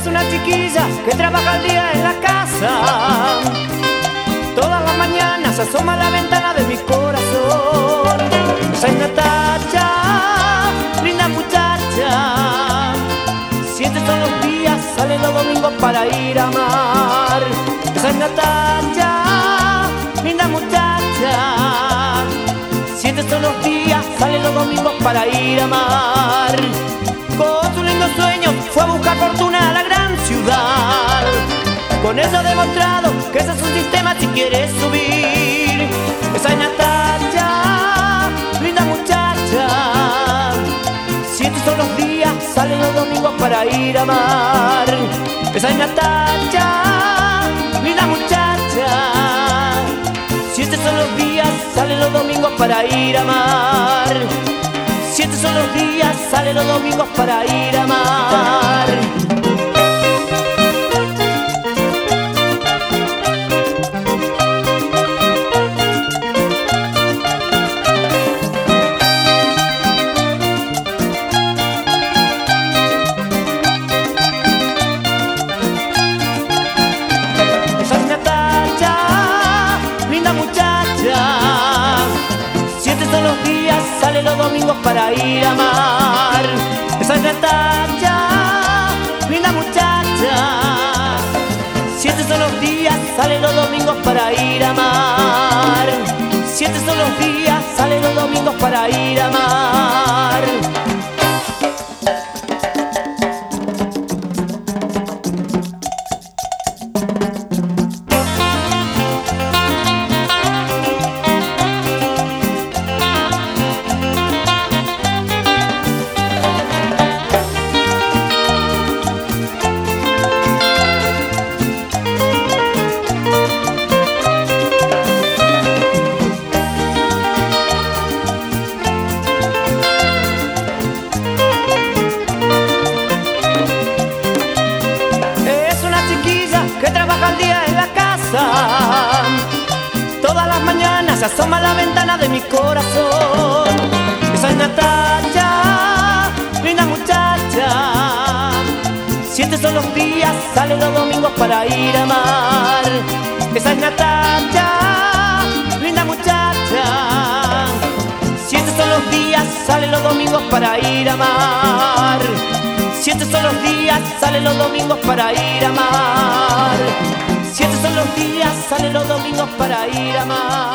Es una chiquilla que trabaja al día en la casa. Todas las mañanas se asoma a la ventana de mi corazón. Esa es Natacha, linda muchacha. Siete son los días, sale los domingos para ir a amar. Esa es Natacha, linda muchacha. Siete son los días, sale los domingos para ir a amar. Con su lindo sueño fue a buscar fortuna a la gran ciudad. Con eso ha demostrado que ese es un sistema si quieres subir. Esa es Natacha, linda muchacha. Siete son los días, salen los domingos para ir a amar. Esa es Natacha, linda muchacha. Siete son los días, salen los domingos para ir a amar. Siete son los días, salen los domingos para ir a amar. Esa es Natacha, linda muchacha. Siete son los días, salen los domingos para ir a amar. Esa es Natacha, linda muchacha. Siete son los días, salen los domingos para ir a amar. Siete son los días, salen los domingos para ir a amar. Que trabaja al día en la casa. Todas las mañanas se asoma a la ventana de mi corazón. Esa es Natacha, linda muchacha. Siete son los días, salen los domingos para ir a amar. Esa es Natacha, linda muchacha. Siete son los días, salen los domingos para ir a amar. Siete son los días, salen los domingos para ir a amar. Siete son los días, salen los domingos para ir a amar.